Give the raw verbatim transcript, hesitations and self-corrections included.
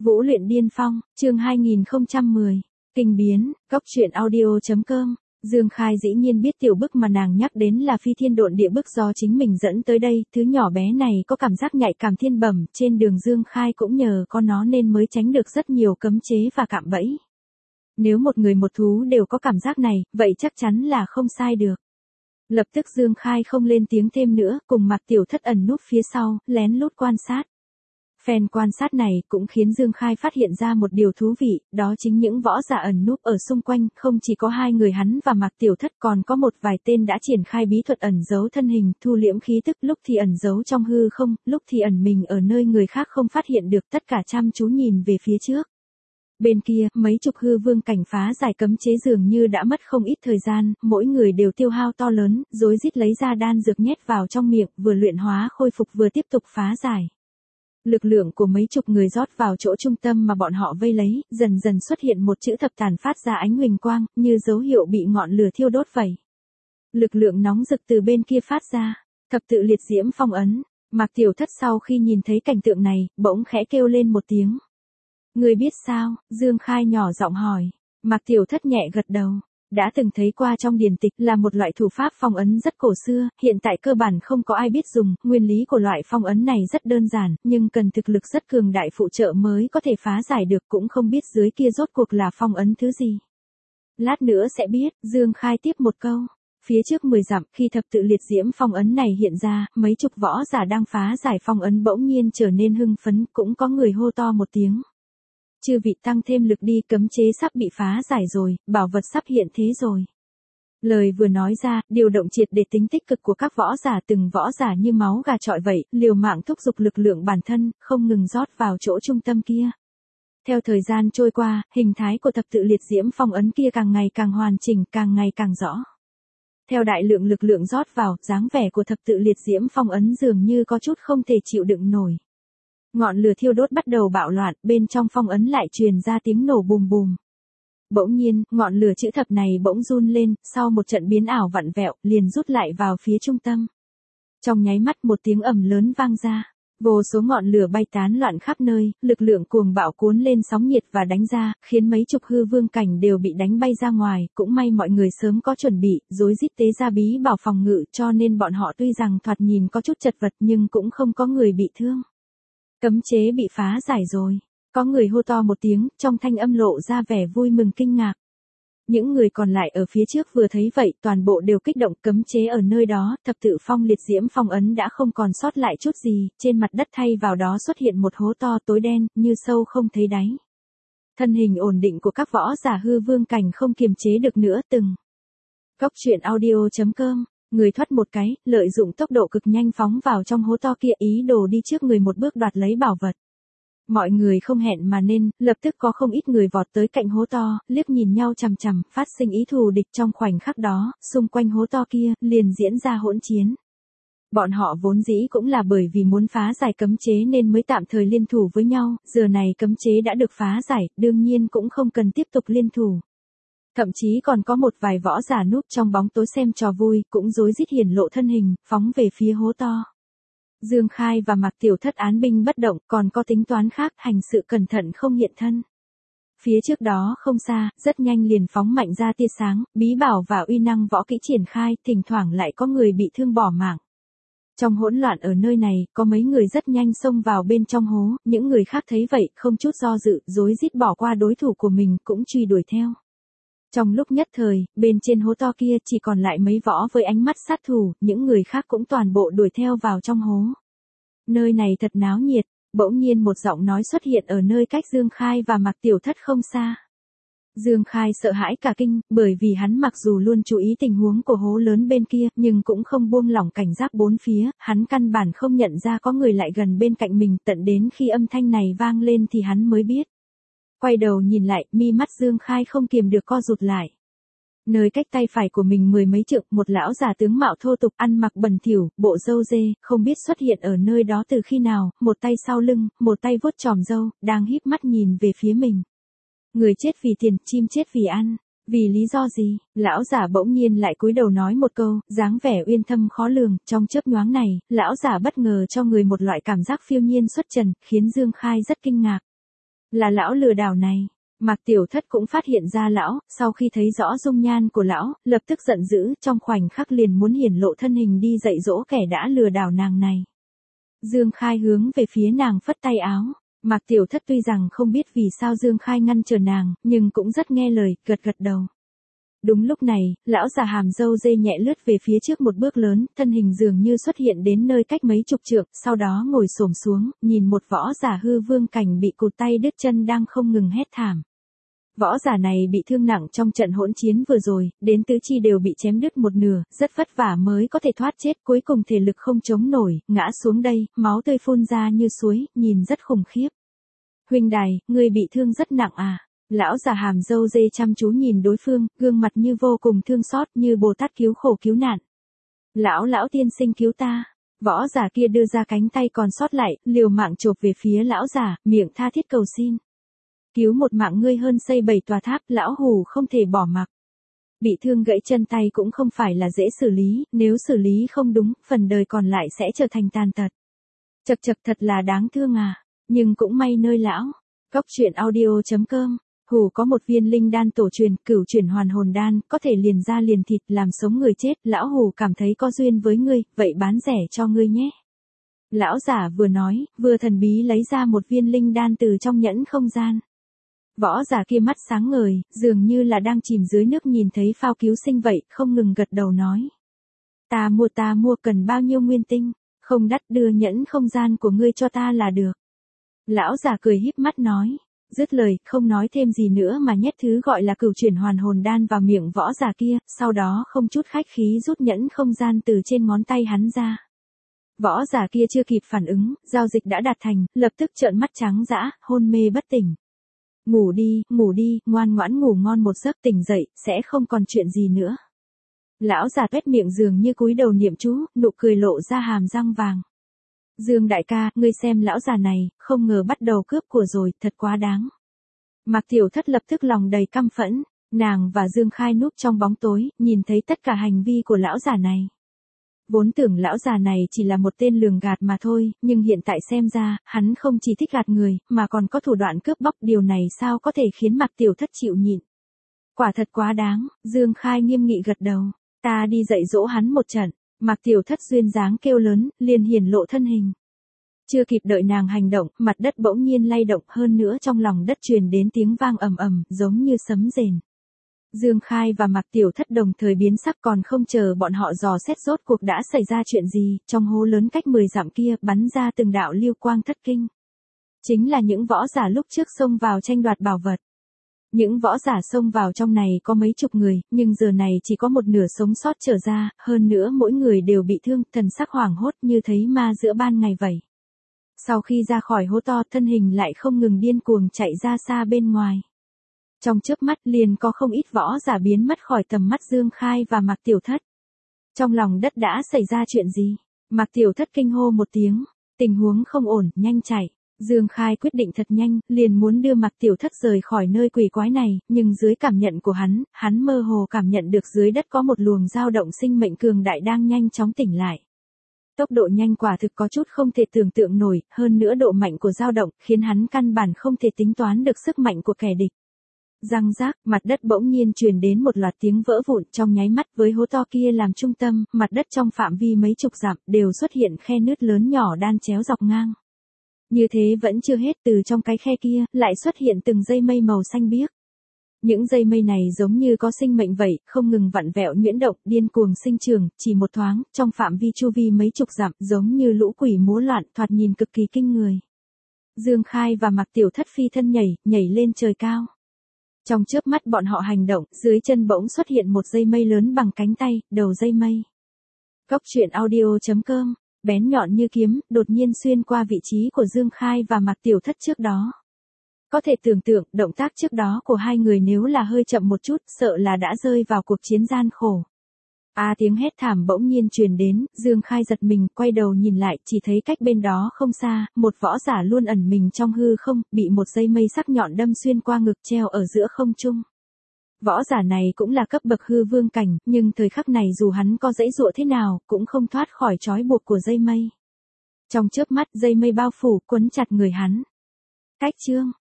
Vũ luyện điên phong, chương hai nghìn không trăm mười. Kinh biến, góc truyện audio.com. Dương Khai dĩ nhiên biết tiểu bức mà nàng nhắc đến là phi thiên độn địa bức do chính mình dẫn tới đây, thứ nhỏ bé này có cảm giác nhạy cảm thiên bẩm, trên đường Dương Khai cũng nhờ có nó nên mới tránh được rất nhiều cấm chế và cạm bẫy. Nếu một người một thú đều có cảm giác này, vậy chắc chắn là không sai được. Lập tức Dương Khai không lên tiếng thêm nữa, cùng Mạc Tiểu Thất ẩn núp phía sau, lén lút quan sát. Phen quan sát này cũng khiến Dương Khai phát hiện ra một điều thú vị, đó chính những võ giả ẩn núp ở xung quanh, không chỉ có hai người hắn và Mạc Tiểu Thất còn có một vài tên đã triển khai bí thuật ẩn giấu thân hình, thu liễm khí tức, lúc thì ẩn giấu trong hư không, lúc thì ẩn mình ở nơi người khác không phát hiện được, tất cả chăm chú nhìn về phía trước. Bên kia, mấy chục hư vương cảnh phá giải cấm chế dường như đã mất không ít thời gian, mỗi người đều tiêu hao to lớn, rối rít lấy ra đan dược nhét vào trong miệng, vừa luyện hóa khôi phục vừa tiếp tục phá giải. Lực lượng của mấy chục người rót vào chỗ trung tâm mà bọn họ vây lấy, dần dần xuất hiện một chữ thập tàn phát ra ánh huỳnh quang, như dấu hiệu bị ngọn lửa thiêu đốt vậy. Lực lượng nóng rực từ bên kia phát ra, thập tự liệt diễm phong ấn. Mạc Tiểu Thất sau khi nhìn thấy cảnh tượng này, bỗng khẽ kêu lên một tiếng. Người biết sao? Dương Khai nhỏ giọng hỏi. Mạc Tiểu Thất nhẹ gật đầu. Đã từng thấy qua trong điển tịch là một loại thủ pháp phong ấn rất cổ xưa, hiện tại cơ bản không có ai biết dùng, nguyên lý của loại phong ấn này rất đơn giản, nhưng cần thực lực rất cường đại phụ trợ mới có thể phá giải được, cũng không biết dưới kia rốt cuộc là phong ấn thứ gì. Lát nữa sẽ biết, Dương Khai tiếp một câu. Phía trước mười dặm, khi thập tự liệt diễm phong ấn này hiện ra, mấy chục võ giả đang phá giải phong ấn bỗng nhiên trở nên hưng phấn, cũng có người hô to một tiếng. Chư vị tăng thêm lực đi, cấm chế sắp bị phá giải rồi, bảo vật sắp hiện thế rồi. Lời vừa nói ra, điều động triệt để tính tích cực của các võ giả, từng võ giả như máu gà trọi vậy, liều mạng thúc giục lực lượng bản thân, không ngừng rót vào chỗ trung tâm kia. Theo thời gian trôi qua, hình thái của thập tự liệt diễm phong ấn kia càng ngày càng hoàn chỉnh, càng ngày càng rõ. Theo đại lượng lực lượng rót vào, dáng vẻ của thập tự liệt diễm phong ấn dường như có chút không thể chịu đựng nổi. Ngọn lửa thiêu đốt bắt đầu bạo loạn, bên trong phong ấn lại truyền ra tiếng nổ bùm bùm. Bỗng nhiên, ngọn lửa chữ thập này bỗng run lên, sau một trận biến ảo vặn vẹo, liền rút lại vào phía trung tâm. Trong nháy mắt một tiếng ầm lớn vang ra, vô số ngọn lửa bay tán loạn khắp nơi, lực lượng cuồng bạo cuốn lên sóng nhiệt và đánh ra, khiến mấy chục hư vương cảnh đều bị đánh bay ra ngoài, cũng may mọi người sớm có chuẩn bị, rối rít tế ra bí bảo phòng ngự, cho nên bọn họ tuy rằng thoạt nhìn có chút chật vật nhưng cũng không có người bị thương. Cấm chế bị phá giải rồi. Có người hô to một tiếng, trong thanh âm lộ ra vẻ vui mừng kinh ngạc. Những người còn lại ở phía trước vừa thấy vậy, toàn bộ đều kích động, cấm chế ở nơi đó, thập tự phong liệt diễm phong ấn đã không còn sót lại chút gì, trên mặt đất thay vào đó xuất hiện một hố to tối đen, như sâu không thấy đáy. Thân hình ổn định của các võ giả hư vương cảnh không kiềm chế được nữa từng. Góc truyện audio.com. Người thoát một cái, lợi dụng tốc độ cực nhanh phóng vào trong hố to kia, ý đồ đi trước người một bước đoạt lấy bảo vật. Mọi người không hẹn mà nên, lập tức có không ít người vọt tới cạnh hố to, liếc nhìn nhau chằm chằm, phát sinh ý thù địch. Trong khoảnh khắc đó, xung quanh hố to kia, liền diễn ra hỗn chiến. Bọn họ vốn dĩ cũng là bởi vì muốn phá giải cấm chế nên mới tạm thời liên thủ với nhau, giờ này cấm chế đã được phá giải, đương nhiên cũng không cần tiếp tục liên thủ. Thậm chí còn có một vài võ giả núp trong bóng tối xem trò vui, cũng rối rít hiển lộ thân hình, phóng về phía hố to. Dương Khai và Mạc Tiểu Thất án binh bất động, còn có tính toán khác, hành sự cẩn thận không hiện thân. Phía trước đó không xa, rất nhanh liền phóng mạnh ra tia sáng, bí bảo và uy năng võ kỹ triển khai, thỉnh thoảng lại có người bị thương bỏ mạng. Trong hỗn loạn ở nơi này, có mấy người rất nhanh xông vào bên trong hố, những người khác thấy vậy, không chút do dự, rối rít bỏ qua đối thủ của mình, cũng truy đuổi theo. Trong lúc nhất thời, bên trên hố to kia chỉ còn lại mấy võ với ánh mắt sát thủ, những người khác cũng toàn bộ đuổi theo vào trong hố. Nơi này thật náo nhiệt, bỗng nhiên một giọng nói xuất hiện ở nơi cách Dương Khai và Mạc Tiểu Thất không xa. Dương Khai sợ hãi cả kinh, bởi vì hắn mặc dù luôn chú ý tình huống của hố lớn bên kia, nhưng cũng không buông lỏng cảnh giác bốn phía, hắn căn bản không nhận ra có người lại gần bên cạnh mình, tận đến khi âm thanh này vang lên thì hắn mới biết. Quay đầu nhìn lại, mi mắt Dương Khai không kiềm được co rụt lại. Nơi cách tay phải của mình mười mấy trượng, một lão già tướng mạo thô tục, ăn mặc bẩn thỉu, bộ râu dê, không biết xuất hiện ở nơi đó từ khi nào, một tay sau lưng, một tay vuốt chòm râu, đang híp mắt nhìn về phía mình. Người chết vì tiền, chim chết vì ăn. Vì lý do gì? Lão giả bỗng nhiên lại cúi đầu nói một câu, dáng vẻ uyên thâm khó lường, trong chớp nhoáng này, lão giả bất ngờ cho người một loại cảm giác phiêu nhiên xuất trần, khiến Dương Khai rất kinh ngạc. Là lão lừa đảo này. Mạc Tiểu Thất cũng phát hiện ra lão, sau khi thấy rõ dung nhan của lão, lập tức giận dữ, trong khoảnh khắc liền muốn hiển lộ thân hình đi dạy dỗ kẻ đã lừa đảo nàng này. Dương Khai hướng về phía nàng phất tay áo. Mạc Tiểu Thất tuy rằng không biết vì sao Dương Khai ngăn trở nàng, nhưng cũng rất nghe lời, gật gật đầu. Đúng lúc này, lão già hàm râu dê nhẹ lướt về phía trước một bước lớn, thân hình dường như xuất hiện đến nơi cách mấy chục trượng, sau đó ngồi xổm xuống, nhìn một võ giả hư vương cảnh bị cụt tay đứt chân đang không ngừng hét thảm. Võ giả này bị thương nặng trong trận hỗn chiến vừa rồi, đến tứ chi đều bị chém đứt một nửa, rất vất vả mới có thể thoát chết, cuối cùng thể lực không chống nổi, ngã xuống đây, máu tươi phun ra như suối, nhìn rất khủng khiếp. Huynh đài, ngươi bị thương rất nặng à? Lão già hàm râu dê chăm chú nhìn đối phương, gương mặt như vô cùng thương xót, như Bồ Tát cứu khổ cứu nạn. Lão lão tiên sinh cứu ta. Võ giả kia đưa ra cánh tay còn sót lại, liều mạng chộp về phía lão già, miệng tha thiết cầu xin. Cứu một mạng ngươi hơn xây bảy tòa tháp, lão hù không thể bỏ mặc. Bị thương gãy chân tay cũng không phải là dễ xử lý, nếu xử lý không đúng, phần đời còn lại sẽ trở thành tàn tật. Chật chật thật là đáng thương à, nhưng cũng may nơi lão. Cốc truyện audio chấm com. Hù có một viên linh đan tổ truyền, cửu chuyển hoàn hồn đan, có thể liền da liền thịt, làm sống người chết, lão hù cảm thấy có duyên với ngươi, vậy bán rẻ cho ngươi nhé. Lão giả vừa nói, vừa thần bí lấy ra một viên linh đan từ trong nhẫn không gian. Võ giả kia mắt sáng ngời, dường như là đang chìm dưới nước nhìn thấy phao cứu sinh vậy, không ngừng gật đầu nói. Ta mua ta mua cần bao nhiêu nguyên tinh, không đắt đưa nhẫn không gian của ngươi cho ta là được. Lão giả cười híp mắt nói. Dứt lời, không nói thêm gì nữa mà nhét thứ gọi là cửu chuyển hoàn hồn đan vào miệng võ giả kia, sau đó không chút khách khí rút nhẫn không gian từ trên ngón tay hắn ra. Võ giả kia chưa kịp phản ứng, giao dịch đã đạt thành, lập tức trợn mắt trắng dã, hôn mê bất tỉnh. Ngủ đi, ngủ đi, ngoan ngoãn ngủ ngon một giấc, tỉnh dậy, sẽ không còn chuyện gì nữa. Lão già tuét miệng dường như cúi đầu niệm chú, nụ cười lộ ra hàm răng vàng. Dương đại ca, ngươi xem lão già này, không ngờ bắt đầu cướp của rồi, thật quá đáng. Mạc Tiểu Thất lập tức lòng đầy căm phẫn, nàng và Dương Khai núp trong bóng tối, nhìn thấy tất cả hành vi của lão già này. Vốn tưởng lão già này chỉ là một tên lường gạt mà thôi, nhưng hiện tại xem ra, hắn không chỉ thích gạt người, mà còn có thủ đoạn cướp bóc, điều này sao có thể khiến Mạc Tiểu Thất chịu nhịn. Quả thật quá đáng, Dương Khai nghiêm nghị gật đầu, ta đi dạy dỗ hắn một trận. Mạc Tiểu Thất duyên dáng kêu lớn, liền hiển lộ thân hình. Chưa kịp đợi nàng hành động, mặt đất bỗng nhiên lay động, hơn nữa trong lòng đất truyền đến tiếng vang ầm ầm, giống như sấm rền. Dương Khai và Mạc Tiểu Thất đồng thời biến sắc, còn không chờ bọn họ dò xét rốt cuộc đã xảy ra chuyện gì, trong hố lớn cách mười dặm kia bắn ra từng đạo lưu quang thất kinh. Chính là những võ giả lúc trước xông vào tranh đoạt bảo vật. Những võ giả xông vào trong này có mấy chục người, nhưng giờ này chỉ có một nửa sống sót trở ra, hơn nữa mỗi người đều bị thương, thần sắc hoảng hốt như thấy ma giữa ban ngày vậy. Sau khi ra khỏi hố to, thân hình lại không ngừng điên cuồng chạy ra xa bên ngoài. Trong chớp mắt liền có không ít võ giả biến mất khỏi tầm mắt Dương Khai và Mạc Tiểu Thất. Trong lòng đất đã xảy ra chuyện gì? Mạc Tiểu Thất kinh hô một tiếng, tình huống không ổn, nhanh chạy. Dương Khai quyết định thật nhanh, liền muốn đưa Mạc Tiểu Thất rời khỏi nơi quỷ quái này, nhưng dưới cảm nhận của hắn, hắn mơ hồ cảm nhận được dưới đất có một luồng dao động sinh mệnh cường đại đang nhanh chóng tỉnh lại. Tốc độ nhanh quả thực có chút không thể tưởng tượng nổi, hơn nữa độ mạnh của dao động khiến hắn căn bản không thể tính toán được sức mạnh của kẻ địch. Răng rác, mặt đất bỗng nhiên truyền đến một loạt tiếng vỡ vụn, trong nháy mắt với hố to kia làm trung tâm, mặt đất trong phạm vi mấy chục dặm đều xuất hiện khe nứt lớn nhỏ đan chéo dọc ngang. Như thế vẫn chưa hết, từ trong cái khe kia, lại xuất hiện từng dây mây màu xanh biếc. Những dây mây này giống như có sinh mệnh vậy, không ngừng vặn vẹo nhuyễn động, điên cuồng sinh trường, chỉ một thoáng, trong phạm vi chu vi mấy chục dặm, giống như lũ quỷ múa loạn, thoạt nhìn cực kỳ kinh người. Dương Khai và Mạc Tiểu Thất phi thân nhảy, nhảy lên trời cao. Trong chớp mắt bọn họ hành động, dưới chân bỗng xuất hiện một dây mây lớn bằng cánh tay, đầu dây mây. Cốc truyện audio chấm com, bén nhọn như kiếm, đột nhiên xuyên qua vị trí của Dương Khai và Mạc Tiểu Thất trước đó. Có thể tưởng tượng, động tác trước đó của hai người nếu là hơi chậm một chút, sợ là đã rơi vào cuộc chiến gian khổ. A à, tiếng hét thảm bỗng nhiên truyền đến, Dương Khai giật mình, quay đầu nhìn lại, chỉ thấy cách bên đó không xa, một võ giả luôn ẩn mình trong hư không, bị một dây mây sắc nhọn đâm xuyên qua ngực treo ở giữa không trung. Võ giả này cũng là cấp bậc hư vương cảnh, nhưng thời khắc này dù hắn có giãy giụa thế nào, cũng không thoát khỏi trói buộc của dây mây. Trong chớp mắt, dây mây bao phủ, quấn chặt người hắn. Cách chương